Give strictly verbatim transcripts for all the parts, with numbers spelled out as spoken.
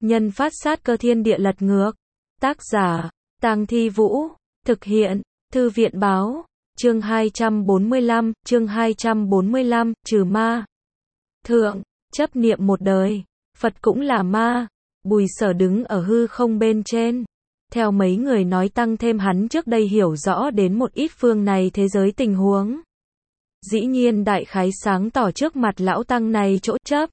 nhân phát sát cơ thiên địa lật ngược. Tác giả, Tang Thi Vũ. Thực hiện, Thư viện báo. Chương hai trăm bốn mươi lăm, chương hai trăm bốn mươi lăm, trừ ma. Thượng, chấp niệm một đời, Phật cũng là ma. Bùi Sở đứng ở hư không bên trên. Theo mấy người nói tăng thêm hắn trước đây hiểu rõ đến một ít phương này thế giới tình huống. Dĩ nhiên đại khái sáng tỏ trước mặt lão tăng này chỗ chấp.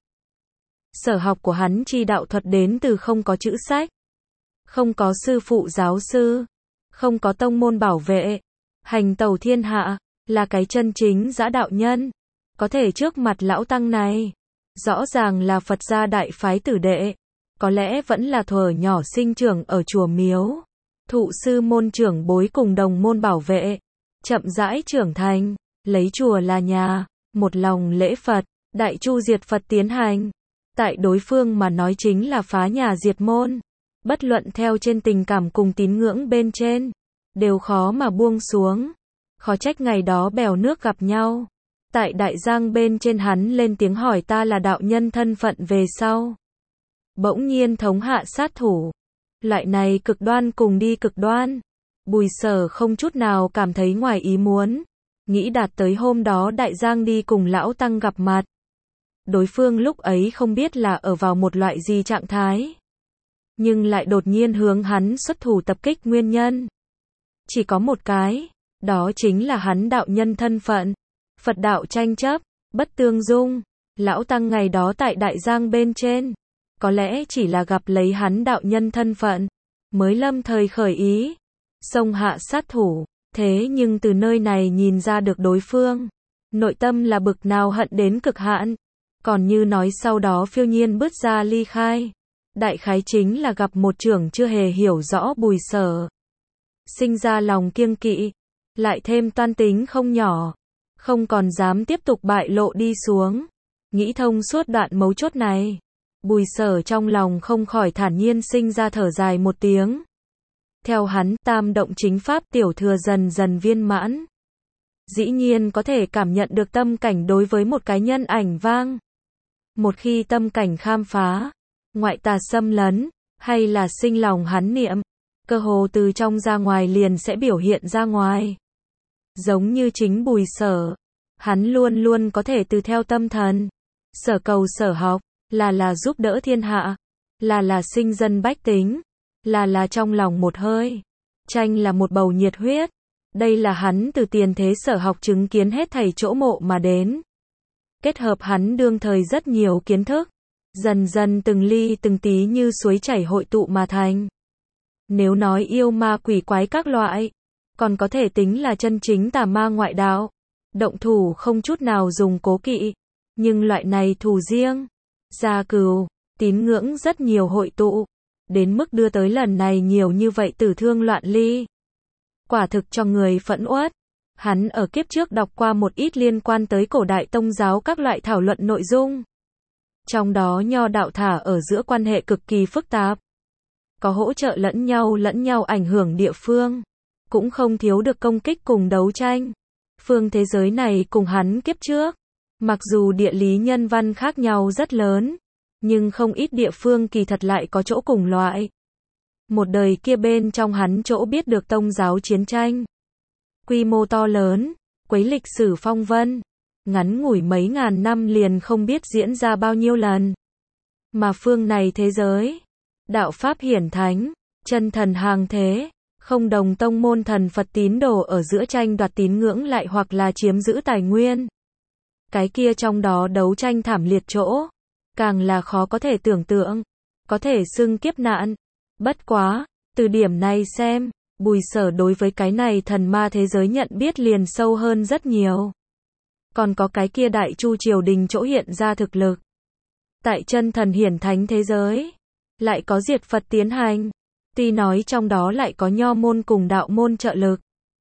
Sở học của hắn chi đạo thuật đến từ không có chữ sách, không có sư phụ giáo sư, không có tông môn bảo vệ, hành tẩu thiên hạ, là cái chân chính dã đạo nhân. Có thể trước mặt lão tăng này, rõ ràng là Phật gia đại phái tử đệ, có lẽ vẫn là thuở nhỏ sinh trưởng ở chùa miếu, thụ sư môn trưởng bối cùng đồng môn bảo vệ, chậm rãi trưởng thành, lấy chùa là nhà, một lòng lễ Phật, đại chu diệt Phật tiến hành. Tại đối phương mà nói chính là phá nhà diệt môn, bất luận theo trên tình cảm cùng tín ngưỡng bên trên, đều khó mà buông xuống. Khó trách ngày đó bèo nước gặp nhau. Tại đại giang bên trên hắn lên tiếng hỏi ta là đạo nhân thân phận về sau. Bỗng nhiên thống hạ sát thủ. Loại này cực đoan cùng đi cực đoan. Bùi Sở không chút nào cảm thấy ngoài ý muốn. Nghĩ đạt tới hôm đó đại giang đi cùng lão tăng gặp mặt. Đối phương lúc ấy không biết là ở vào một loại gì trạng thái. Nhưng lại đột nhiên hướng hắn xuất thủ tập kích nguyên nhân. Chỉ có một cái, đó chính là hắn đạo nhân thân phận. Phật đạo tranh chấp, bất tương dung. Lão tăng ngày đó tại đại giang bên trên, có lẽ chỉ là gặp lấy hắn đạo nhân thân phận, mới lâm thời khởi ý, xông hạ sát thủ. Thế nhưng từ nơi này nhìn ra được đối phương, nội tâm là bực nào hận đến cực hạn. Còn như nói sau đó phiêu nhiên bước ra ly khai. Đại khái chính là gặp một trưởng chưa hề hiểu rõ Bùi Sở. Sinh ra lòng kiêng kỵ, lại thêm toan tính không nhỏ, không còn dám tiếp tục bại lộ đi xuống. Nghĩ thông suốt đoạn mấu chốt này, Bùi Sở trong lòng không khỏi thản nhiên sinh ra thở dài một tiếng. Theo hắn, tam động chính pháp tiểu thừa dần dần viên mãn. Dĩ nhiên có thể cảm nhận được tâm cảnh đối với một cái nhân ảnh vang. Một khi tâm cảnh khám phá, ngoại tà xâm lấn, hay là sinh lòng hắn niệm, cơ hồ từ trong ra ngoài liền sẽ biểu hiện ra ngoài. Giống như chính Bùi Sở, hắn luôn luôn có thể từ theo tâm thần, sở cầu sở học, là là giúp đỡ thiên hạ, là là sinh dân bách tính, là là trong lòng một hơi, tranh là một bầu nhiệt huyết. Đây là hắn từ tiền thế sở học chứng kiến hết thảy chỗ mộ mà đến. Kết hợp hắn đương thời rất nhiều kiến thức, dần dần từng ly từng tí như suối chảy hội tụ mà thành. Nếu nói yêu ma quỷ quái các loại, còn có thể tính là chân chính tà ma ngoại đạo, động thủ không chút nào dùng cố kỵ, nhưng loại này thù riêng, gia cừu, tín ngưỡng rất nhiều hội tụ, đến mức đưa tới lần này nhiều như vậy tử thương loạn ly. Quả thực cho người phẫn uất. Hắn ở kiếp trước đọc qua một ít liên quan tới cổ đại tông giáo các loại thảo luận nội dung. Trong đó nho đạo thả ở giữa quan hệ cực kỳ phức tạp. Có hỗ trợ lẫn nhau lẫn nhau ảnh hưởng địa phương. Cũng không thiếu được công kích cùng đấu tranh. Phương thế giới này cùng hắn kiếp trước. Mặc dù địa lý nhân văn khác nhau rất lớn. Nhưng không ít địa phương kỳ thật lại có chỗ cùng loại. Một đời kia bên trong hắn chỗ biết được tông giáo chiến tranh. Quy mô to lớn, quấy lịch sử phong vân, ngắn ngủi mấy ngàn năm liền không biết diễn ra bao nhiêu lần. Mà phương này thế giới, đạo pháp hiển thánh, chân thần hàng thế, không đồng tông môn thần Phật tín đồ ở giữa tranh đoạt tín ngưỡng lại hoặc là chiếm giữ tài nguyên. Cái kia trong đó đấu tranh thảm liệt chỗ, càng là khó có thể tưởng tượng, có thể xưng kiếp nạn. Bất quá, từ điểm này xem, Bùi Sở đối với cái này thần ma thế giới nhận biết liền sâu hơn rất nhiều. Còn có cái kia đại chu triều đình chỗ hiện ra thực lực. Tại chân thần hiển thánh thế giới, lại có diệt Phật tiến hành. Tuy nói trong đó lại có nho môn cùng đạo môn trợ lực.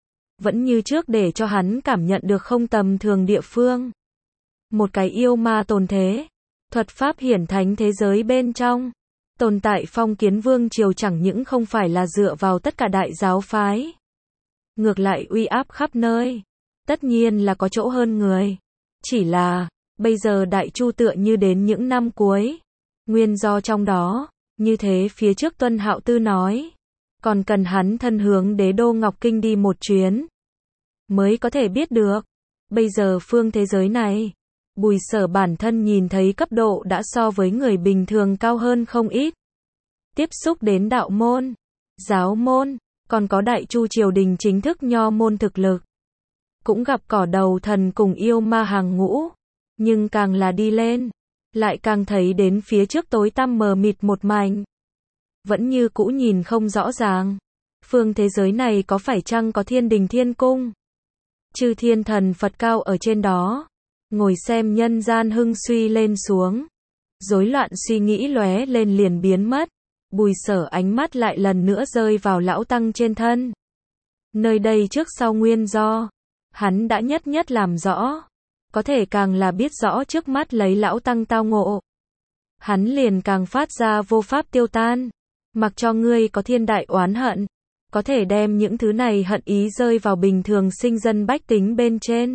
Vẫn như trước để cho hắn cảm nhận được không tầm thường địa phương. Một cái yêu ma tồn thế. Thuật pháp hiển thánh thế giới bên trong. Tồn tại phong kiến vương triều chẳng những không phải là dựa vào tất cả đại giáo phái. Ngược lại uy áp khắp nơi. Tất nhiên là có chỗ hơn người. Chỉ là, bây giờ đại chu tựa như đến những năm cuối. Nguyên do trong đó, Như thế phía trước Tuân Hạo Tư nói, còn cần hắn thân hướng đế đô Ngọc Kinh đi một chuyến, mới có thể biết được. Bây giờ phương thế giới này, Bùi Sở bản thân nhìn thấy cấp độ đã so với người bình thường cao hơn không ít. Tiếp xúc đến đạo môn, giáo môn, còn có Đại Chu triều đình chính thức nho môn thực lực. Cũng gặp cỏ đầu thần cùng yêu ma hàng ngũ, nhưng càng là đi lên, lại càng thấy đến phía trước tối tăm mờ mịt một mảnh. Vẫn như cũ nhìn không rõ ràng. Phương thế giới này có phải chăng có thiên đình thiên cung? Chư thiên thần Phật cao ở trên đó, ngồi xem nhân gian hưng suy lên xuống. Rối loạn suy nghĩ lóe lên liền biến mất. Bùi Sở ánh mắt lại lần nữa rơi vào lão tăng trên thân. Nơi đây trước sau nguyên do, hắn đã nhất nhất làm rõ. Có thể càng là biết rõ trước mắt lấy lão tăng tao ngộ, hắn liền càng phát ra vô pháp tiêu tan. Mặc cho ngươi có thiên đại oán hận, có thể đem những thứ này hận ý rơi vào bình thường sinh dân bách tính bên trên.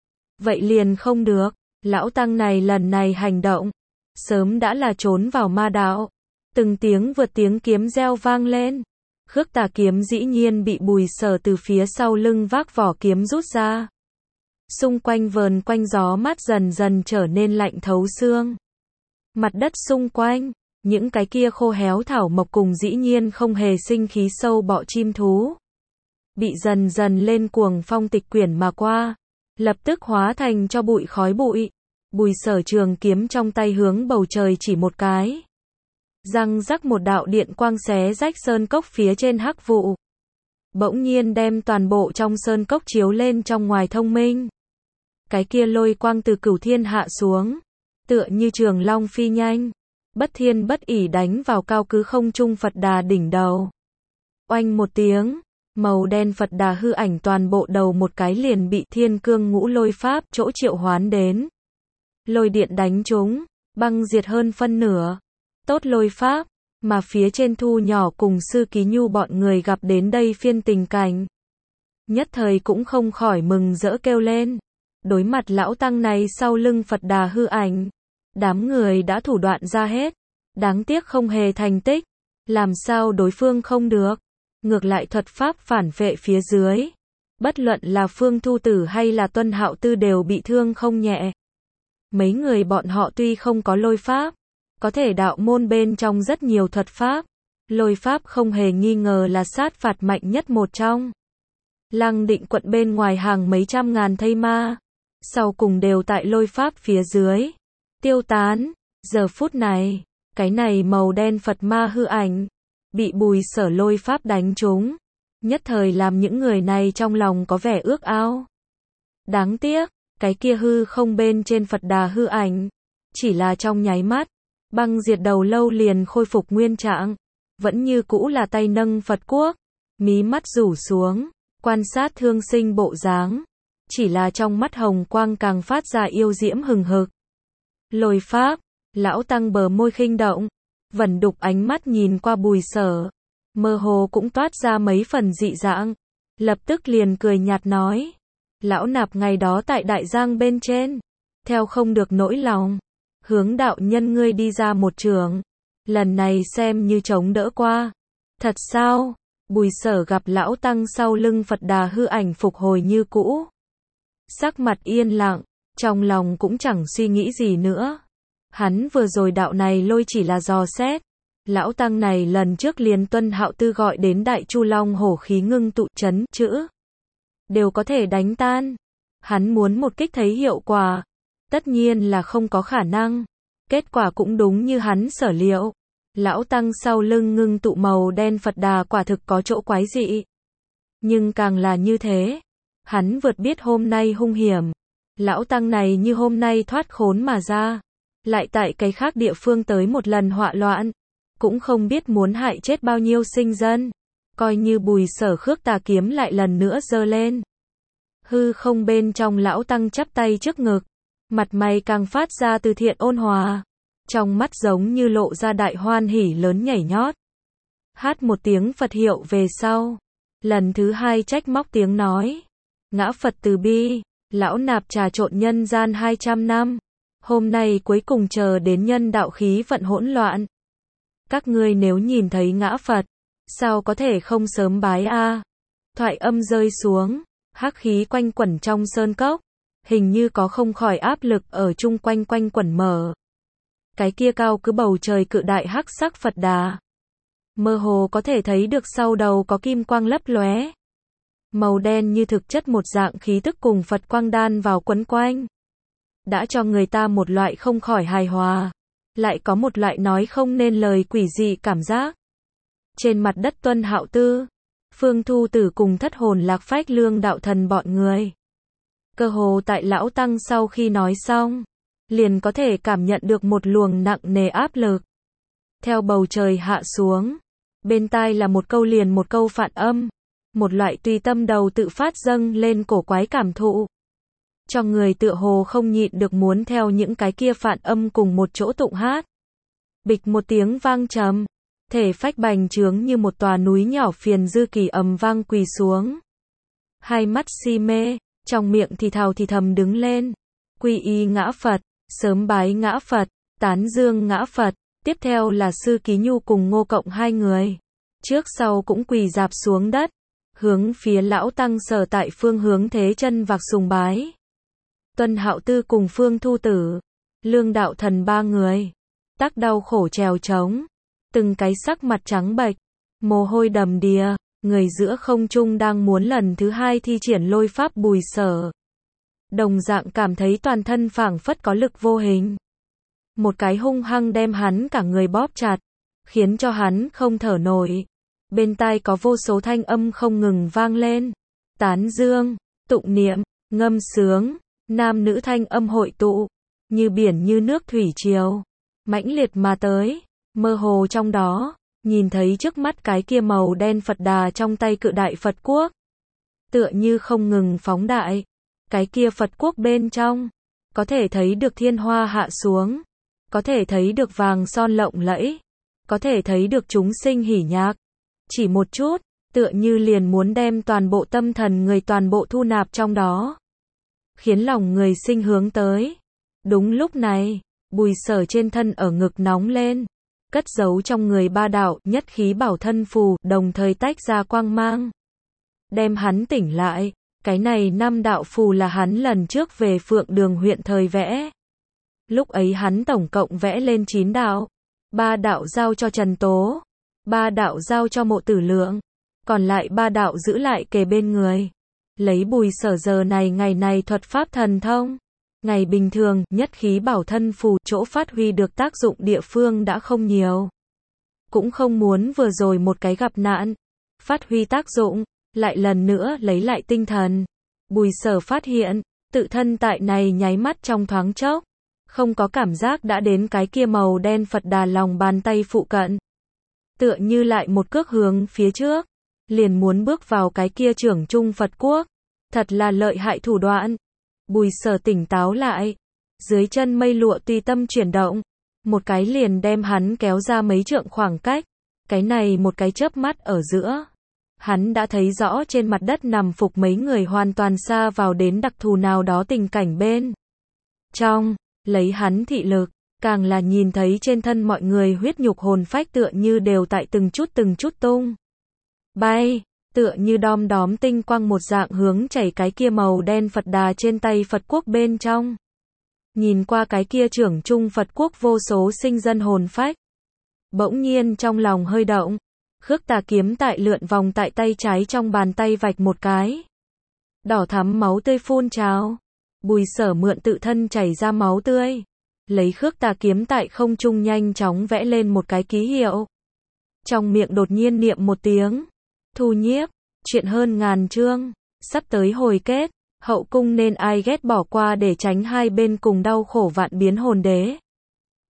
Vậy liền không được. Lão tăng này lần này hành động, sớm đã là trốn vào ma đạo. Từng tiếng vượt tiếng kiếm reo vang lên. Khước Tà kiếm dĩ nhiên bị Bùi Sở từ phía sau lưng vác vỏ kiếm rút ra. Xung quanh vờn quanh gió mát dần dần trở nên lạnh thấu xương. Mặt đất xung quanh, những cái kia khô héo thảo mộc cùng dĩ nhiên không hề sinh khí sâu bọ chim thú, bị dần dần lên cuồng phong tịch quyển mà qua, lập tức hóa thành cho bụi khói bụi. Bùi Sở trường kiếm trong tay hướng bầu trời chỉ một cái. Răng rắc một đạo điện quang xé rách sơn cốc phía trên hắc vụ. Bỗng nhiên đem toàn bộ trong sơn cốc chiếu lên trong ngoài thông minh. Cái kia lôi quang từ cửu thiên hạ xuống, tựa như trường long phi nhanh, bất thiên bất ỉ đánh vào cao cứ không trung Phật Đà đỉnh đầu. Oanh một tiếng, màu đen Phật Đà hư ảnh toàn bộ đầu một cái liền bị thiên cương ngũ lôi pháp chỗ triệu hoán đến. Lôi điện đánh trúng, băng diệt hơn phân nửa. Tốt lôi pháp, mà phía trên Thu Nhỏ cùng Sư Ký Nhu bọn người gặp đến đây phiên tình cảnh, nhất thời cũng không khỏi mừng rỡ kêu lên. Đối mặt lão tăng này sau lưng Phật Đà hư ảnh, đám người đã thủ đoạn ra hết, đáng tiếc không hề thành tích. Làm sao đối phương không được, ngược lại thuật pháp phản vệ phía dưới, bất luận là Phương Thu Tử hay là Tuân Hạo Tư đều bị thương không nhẹ. Mấy người bọn họ tuy không có lôi pháp, có thể đạo môn bên trong rất nhiều thuật pháp, lôi pháp không hề nghi ngờ là sát phạt mạnh nhất một trong. Lăng Định quận bên ngoài hàng mấy trăm ngàn thây ma, sau cùng đều tại lôi pháp phía dưới tiêu tán. Giờ phút này, cái này màu đen Phật ma hư ảnh bị Bùi Sở lôi pháp đánh trúng, nhất thời làm những người này trong lòng có vẻ ước ao. Đáng tiếc, cái kia hư không bên trên Phật Đà hư ảnh, chỉ là trong nháy mắt, băng diệt đầu lâu liền khôi phục nguyên trạng, vẫn như cũ là tay nâng Phật quốc, mí mắt rủ xuống, quan sát thương sinh bộ dáng, chỉ là trong mắt hồng quang càng phát ra yêu diễm hừng hực. Lôi pháp, lão tăng bờ môi khinh động, vẩn đục ánh mắt nhìn qua Bùi Sở, mơ hồ cũng toát ra mấy phần dị dạng, lập tức liền cười nhạt nói, lão nạp ngày đó tại Đại Giang bên trên, theo không được nỗi lòng, hướng đạo nhân ngươi đi ra một trường, lần này xem như chống đỡ qua. Thật sao? Bùi Sở gặp lão tăng sau lưng Phật Đà hư ảnh phục hồi như cũ, sắc mặt yên lặng, trong lòng cũng chẳng suy nghĩ gì nữa. Hắn vừa rồi đạo này lôi chỉ là dò xét, lão tăng này lần trước liền Tuân Hạo Tư gọi đến Đại Chu Long hổ khí ngưng tụ chấn chữ, đều có thể đánh tan. Hắn muốn một kích thấy hiệu quả, tất nhiên là không có khả năng. Kết quả cũng đúng như hắn sở liệu. Lão tăng sau lưng ngưng tụ màu đen Phật Đà quả thực có chỗ quái dị. Nhưng càng là như thế, hắn vượt biết hôm nay hung hiểm. Lão tăng này như hôm nay thoát khốn mà ra, lại tại cái khác địa phương tới một lần họa loạn, cũng không biết muốn hại chết bao nhiêu sinh dân. Coi như Bùi Sở Khước Tà kiếm lại lần nữa giơ lên. Hư không bên trong lão tăng chắp tay trước ngực, mặt mày càng phát ra từ thiện ôn hòa, trong mắt giống như lộ ra đại hoan hỉ lớn nhảy nhót. Hát một tiếng Phật hiệu về sau, lần thứ hai trách móc tiếng nói, ngã Phật từ bi, lão nạp trà trộn nhân gian hai trăm năm, hôm nay cuối cùng chờ đến nhân đạo khí vận hỗn loạn, Các ngươi nếu nhìn thấy ngã Phật, sao có thể không sớm bái a? Thoại âm rơi xuống, hắc khí quanh quẩn trong sơn cốc, hình như có không khỏi áp lực ở chung quanh quanh quẩn mở. Cái kia cao cứ bầu trời cự đại hắc sắc Phật Đà. Mơ hồ có thể thấy được sau đầu có kim quang lấp lóe. Màu đen như thực chất một dạng khí tức cùng Phật quang đan vào quấn quanh. Đã cho người ta một loại không khỏi hài hòa. Lại có một loại nói không nên lời quỷ dị cảm giác. Trên mặt đất Tuân Hạo Tư, Phương Thu Tử cùng thất hồn lạc phách lương đạo thần bọn người. Cơ hồ tại lão tăng sau khi nói xong, liền có thể cảm nhận được một luồng nặng nề áp lực. Theo bầu trời hạ xuống, bên tai là một câu liền một câu phản âm, một loại tùy tâm đầu tự phát dâng lên cổ quái cảm thụ. Cho người tựa hồ không nhịn được muốn theo những cái kia phản âm cùng một chỗ tụng hát. Bịch một tiếng vang trầm, thể phách bành trướng như một tòa núi nhỏ phiền dư kỳ ầm vang quỳ xuống. Hai mắt si mê, trong miệng thì thào thì thầm đứng lên. Quy y ngã Phật, sớm bái ngã Phật, tán dương ngã Phật. Tiếp theo là Sư Ký Nhu cùng Ngô Cộng hai người. Trước sau cũng quỳ dạp xuống đất, hướng phía lão tăng sở tại phương hướng thế chân vạc sùng bái. Tuân Hạo Tư cùng Phương Thu Tử, Lương Đạo Thần ba người, tác đau khổ trèo trống, từng cái sắc mặt trắng bệch, mồ hôi đầm đìa, người giữa không trung đang muốn lần thứ hai thi triển lôi pháp Bùi Sở. Đồng dạng cảm thấy toàn thân phảng phất có lực vô hình. Một cái hung hăng đem hắn cả người bóp chặt, khiến cho hắn không thở nổi. Bên tai có vô số thanh âm không ngừng vang lên. Tán dương, tụng niệm, ngâm sướng, nam nữ thanh âm hội tụ, như biển như nước thủy triều, mãnh liệt mà tới, mơ hồ trong đó, nhìn thấy trước mắt cái kia màu đen Phật Đà trong tay cự đại Phật Quốc. Tựa như không ngừng phóng đại, cái kia Phật Quốc bên trong, có thể thấy được thiên hoa hạ xuống. Có thể thấy được vàng son lộng lẫy, có thể thấy được chúng sinh hỉ nhạc. Chỉ một chút, tựa như liền muốn đem toàn bộ tâm thần người toàn bộ thu nạp trong đó. Khiến lòng người sinh hướng tới. Đúng lúc này, Bùi Sở trên thân ở ngực nóng lên. Cất giấu trong người ba đạo nhất khí bảo thân phù đồng thời tách ra quang mang. Đem hắn tỉnh lại, cái này năm đạo phù là hắn lần trước về Phượng Đường huyện thời vẽ. Lúc ấy hắn tổng cộng vẽ lên chín đạo, ba đạo giao cho Trần Tố, ba đạo giao cho Mộ Tử Lượng, còn lại ba đạo giữ lại kề bên người. Lấy Bùi Sở giờ này ngày này thuật pháp thần thông, ngày bình thường nhất khí bảo thân phù chỗ phát huy được tác dụng địa phương đã không nhiều. Cũng không muốn vừa rồi một cái gặp nạn, phát huy tác dụng, lại lần nữa lấy lại tinh thần. Bùi Sở phát hiện, tự thân tại này nháy mắt trong thoáng chốc. Không có cảm giác đã đến cái kia màu đen Phật Đà lòng bàn tay phụ cận. Tựa như lại một cước hướng phía trước, liền muốn bước vào cái kia trưởng trung Phật Quốc. Thật là lợi hại thủ đoạn. Bùi Sở tỉnh táo lại, dưới chân mây lụa tùy tâm chuyển động, một cái liền đem hắn kéo ra mấy trượng khoảng cách. Cái này một cái chớp mắt ở giữa, hắn đã thấy rõ trên mặt đất nằm phục mấy người hoàn toàn xa vào đến đặc thù nào đó tình cảnh bên trong. Lấy hắn thị lực, càng là nhìn thấy trên thân mọi người huyết nhục hồn phách tựa như đều tại từng chút từng chút tung bay, tựa như đom đóm tinh quang một dạng hướng chảy cái kia màu đen Phật Đà trên tay Phật Quốc bên trong. Nhìn qua cái kia trưởng trung Phật Quốc vô số sinh dân hồn phách, bỗng nhiên trong lòng hơi động, khước tà kiếm tại lượn vòng tại tay trái trong bàn tay vạch một cái. Đỏ thắm máu tươi phun trào. Bùi Sở mượn tự thân chảy ra máu tươi, lấy khước tà kiếm tại không trung nhanh chóng vẽ lên một cái ký hiệu. Trong miệng đột nhiên niệm một tiếng, thu nhiếp, chuyện hơn ngàn chương, sắp tới hồi kết, hậu cung nên ai ghét bỏ qua để tránh hai bên cùng đau khổ vạn biến hồn đế.